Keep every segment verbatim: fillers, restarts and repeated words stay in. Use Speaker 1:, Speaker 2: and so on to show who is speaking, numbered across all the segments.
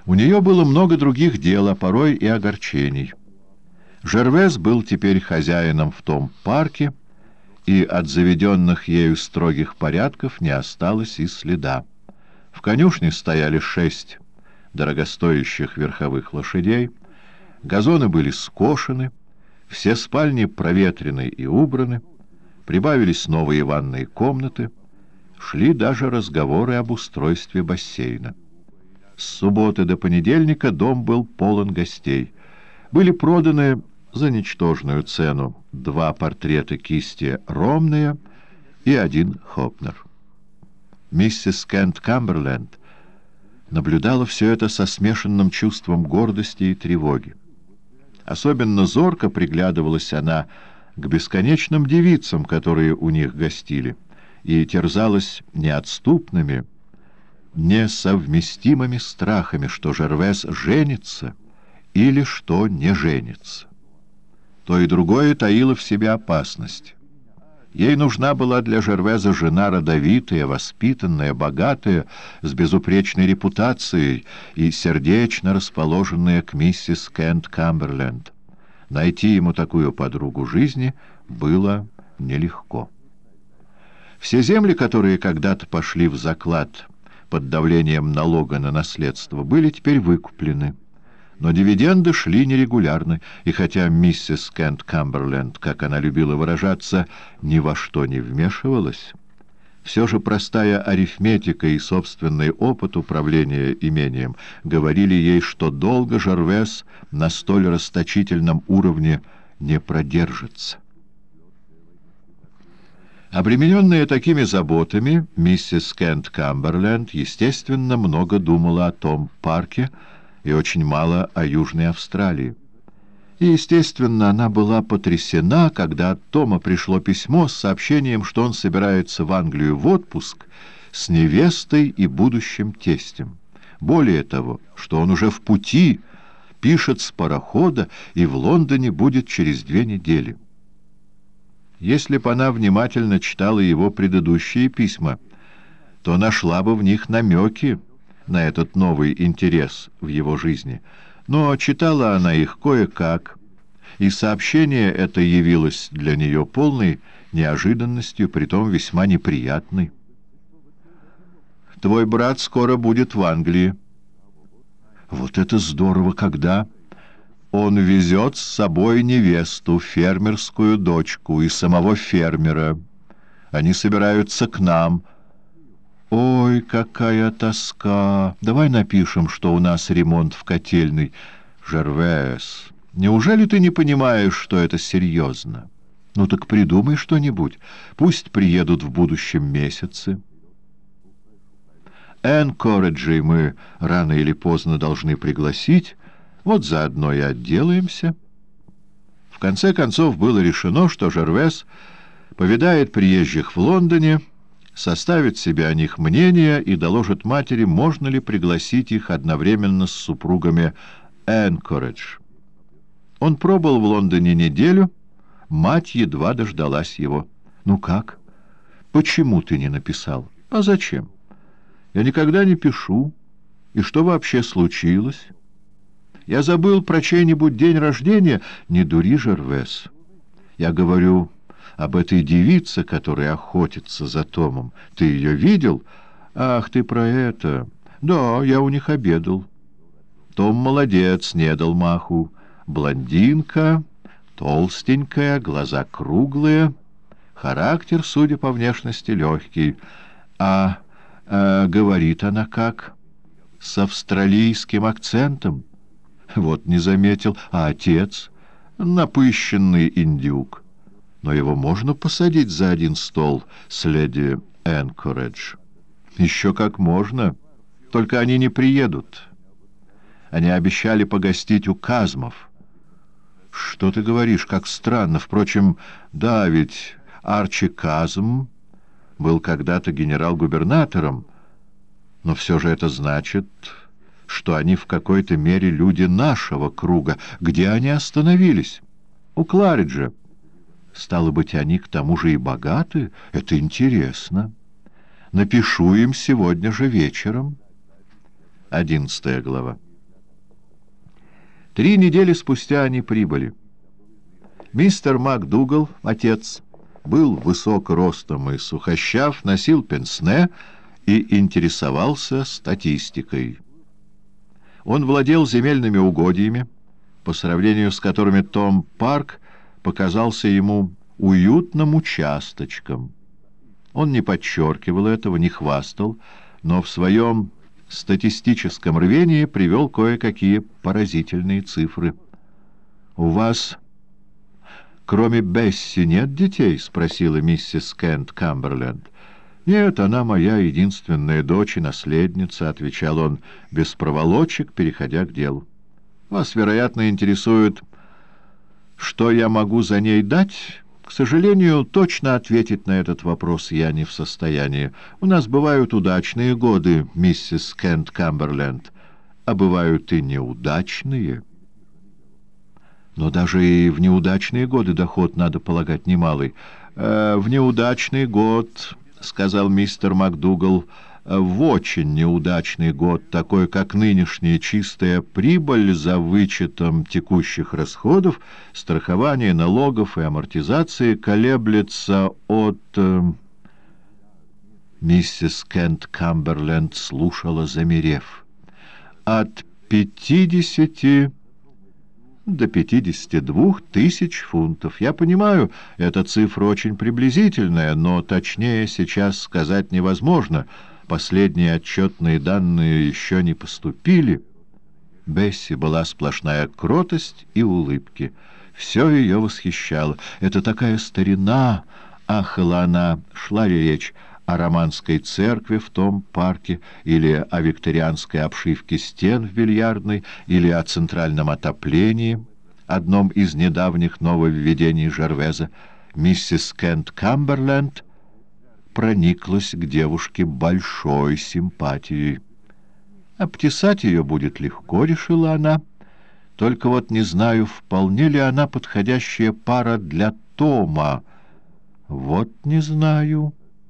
Speaker 1: У нее было много других дел, а порой и огорчений. Жервес был теперь хозяином в том парке, и от заведенных ею строгих порядков не осталось и следа. В конюшне стояли шесть дорогостоящих верховых лошадей, газоны были скошены, все спальни проветрены и убраны, прибавились новые ванные комнаты, шли даже разговоры об устройстве бассейна. С субботы до понедельника дом был полон гостей. Были проданы за ничтожную цену два портрета кисти Ромнея и один Хопнер. Миссис Кент Камберленд наблюдала все это со смешанным чувством гордости и тревоги. Особенно зорко приглядывалась она к бесконечным девицам, которые у них гостили, и терзалась неотступными, несовместимыми страхами, что Жервес женится или что не женится. То и другое таило в себе опасность. Ей нужна была для Жервеза жена родовитая, воспитанная, богатая, с безупречной репутацией и сердечно расположенная к миссис Кент Камберленд. Найти ему такую подругу жизни было нелегко. Все земли, которые когда-то пошли в заклад под давлением налога на наследство, были теперь выкуплены. Но дивиденды шли нерегулярно, и хотя миссис Кент Камберленд, как она любила выражаться, ни во что не вмешивалась, все же простая арифметика и собственный опыт управления имением говорили ей, что долго Жервес на столь расточительном уровне не продержится. Обремененная такими заботами, миссис Кент Камберленд, естественно, много думала о том парке, и очень мало о Южной Австралии. И, естественно, она была потрясена, когда от Тома пришло письмо с сообщением, что он собирается в Англию в отпуск с невестой и будущим тестем. Более того, что он уже в пути, пишет с парохода и в Лондоне будет через две недели. Если бы она внимательно читала его предыдущие письма, то нашла бы в них намеки на этот новый интерес в его жизни. Но читала она их кое-как, и сообщение это явилось для нее полной неожиданностью, притом весьма неприятной. «Твой брат скоро будет в Англии». «Вот это здорово! Когда?» «Он везет с собой невесту, фермерскую дочку и самого фермера. Они собираются к нам». «Ой, какая тоска! Давай напишем, что у нас ремонт в котельной». «Жервес, неужели ты не понимаешь, что это серьезно? Ну так придумай что-нибудь. Пусть приедут в будущем месяце. Энкореджей мы рано или поздно должны пригласить, вот заодно и отделаемся». В конце концов было решено, что Жервес повидает приезжих в Лондоне, составит себе о них мнение и доложит матери, можно ли пригласить их одновременно с супругами Энкоредж. Он пробыл в Лондоне неделю, мать едва дождалась его. «Ну как? Почему ты не написал?» «А зачем? Я никогда не пишу. И что вообще случилось? Я забыл про чей-нибудь день рождения?» «Не дури, Жервес. Я говорю об этой девице, которая охотится за Томом. Ты ее видел?» «Ах, ты про это! Да, я у них обедал. Том молодец, не дал маху. Блондинка, толстенькая, глаза круглые, характер, судя по внешности, легкий. А, а говорит она как? С австралийским акцентом. Вот не заметил. А отец? Напыщенный индюк. Но его можно посадить за один стол с леди Энкоредж. Еще как можно. Только они не приедут. Они обещали погостить у Казмов. Что ты говоришь, как странно. Впрочем, да, ведь Арчи Казм был когда-то генерал-губернатором. Но все же это значит, что они в какой-то мере люди нашего круга. Где они остановились? У Клариджа. Стало быть, они к тому же и богаты? Это интересно. Напишу им сегодня же вечером. Одиннадцатая глава. Три недели спустя они прибыли. Мистер МакДугал, отец, был высок ростом и сухощав, носил пенсне и интересовался статистикой. Он владел земельными угодьями, по сравнению с которыми Том Парк показался ему уютным участочком. Он не подчеркивал этого, не хвастал, но в своем статистическом рвении привел кое-какие поразительные цифры. «У вас, кроме Бесси, нет детей?» — спросила миссис Кент Камберленд. «Нет, она моя единственная дочь и наследница», — отвечал он без проволочек, переходя к делу. «Вас, вероятно, интересует, что я могу за ней дать?» К сожалению, точно ответить на этот вопрос я не в состоянии. У нас бывают удачные годы, миссис Кент Камберленд, а бывают и неудачные. Но даже и в неудачные годы доход, надо полагать, немалый. Э, в неудачный год, — сказал мистер МакДугал, — в очень неудачный год, такой как нынешний, чистая прибыль за вычетом текущих расходов, страхования, налогов и амортизации колеблется от... Э... Миссис Кент Камберленд слушала, замерев. От пятидесяти до пятидесяти двух тысяч фунтов. Я понимаю, эта цифра очень приблизительная, но точнее сейчас сказать невозможно. Последние отчетные данные еще не поступили. Бесси была сплошная кротость и улыбки. Все ее восхищало. «Это такая старина!» — ахала она. Шла ли речь о романской церкви в том парке, или о викторианской обшивке стен в бильярдной, или о центральном отоплении, одном из недавних нововведений Жервеза. Миссис Кент Камберленд прониклась к девушке большой симпатией. «Обтесать ее будет легко», — решила она. «Только вот не знаю, вполне ли она подходящая пара для Тома. Вот не знаю».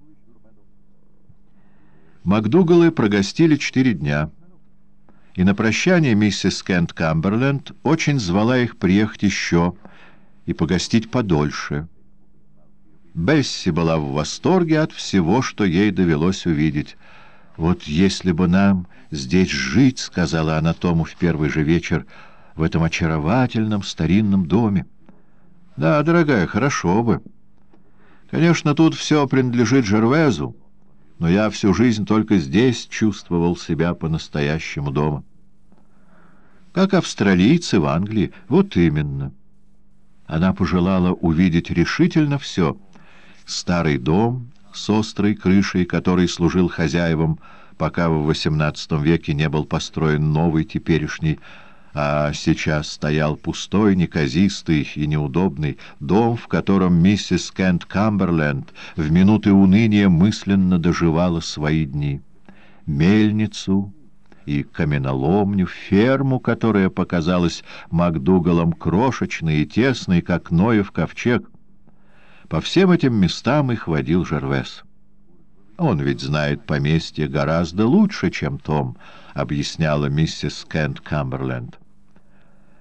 Speaker 1: МакДугалы прогостили четыре дня, и на прощание миссис Кент Камберленд очень звала их приехать еще и погостить подольше. Бесси была в восторге от всего, что ей довелось увидеть. «Вот если бы нам здесь жить, — сказала она Тому в первый же вечер, — в этом очаровательном старинном доме». «Да, дорогая, хорошо бы. Конечно, тут все принадлежит Жервезу, но я всю жизнь только здесь чувствовал себя по-настоящему дома». «Как австралийцы в Англии». «Вот именно». Она пожелала увидеть решительно все. Старый дом с острой крышей, который служил хозяевам, пока в восемнадцатом веке не был построен новый теперешний, а сейчас стоял пустой, неказистый и неудобный дом, в котором миссис Кент Камберленд в минуты уныния мысленно доживала свои дни. Мельницу и каменоломню, ферму, которая показалась МакДугалам крошечной и тесной, как Ноев ковчег. По всем этим местам их водил Жервез. «Он ведь знает поместье гораздо лучше, чем Том», — объясняла миссис Кент Камберленд.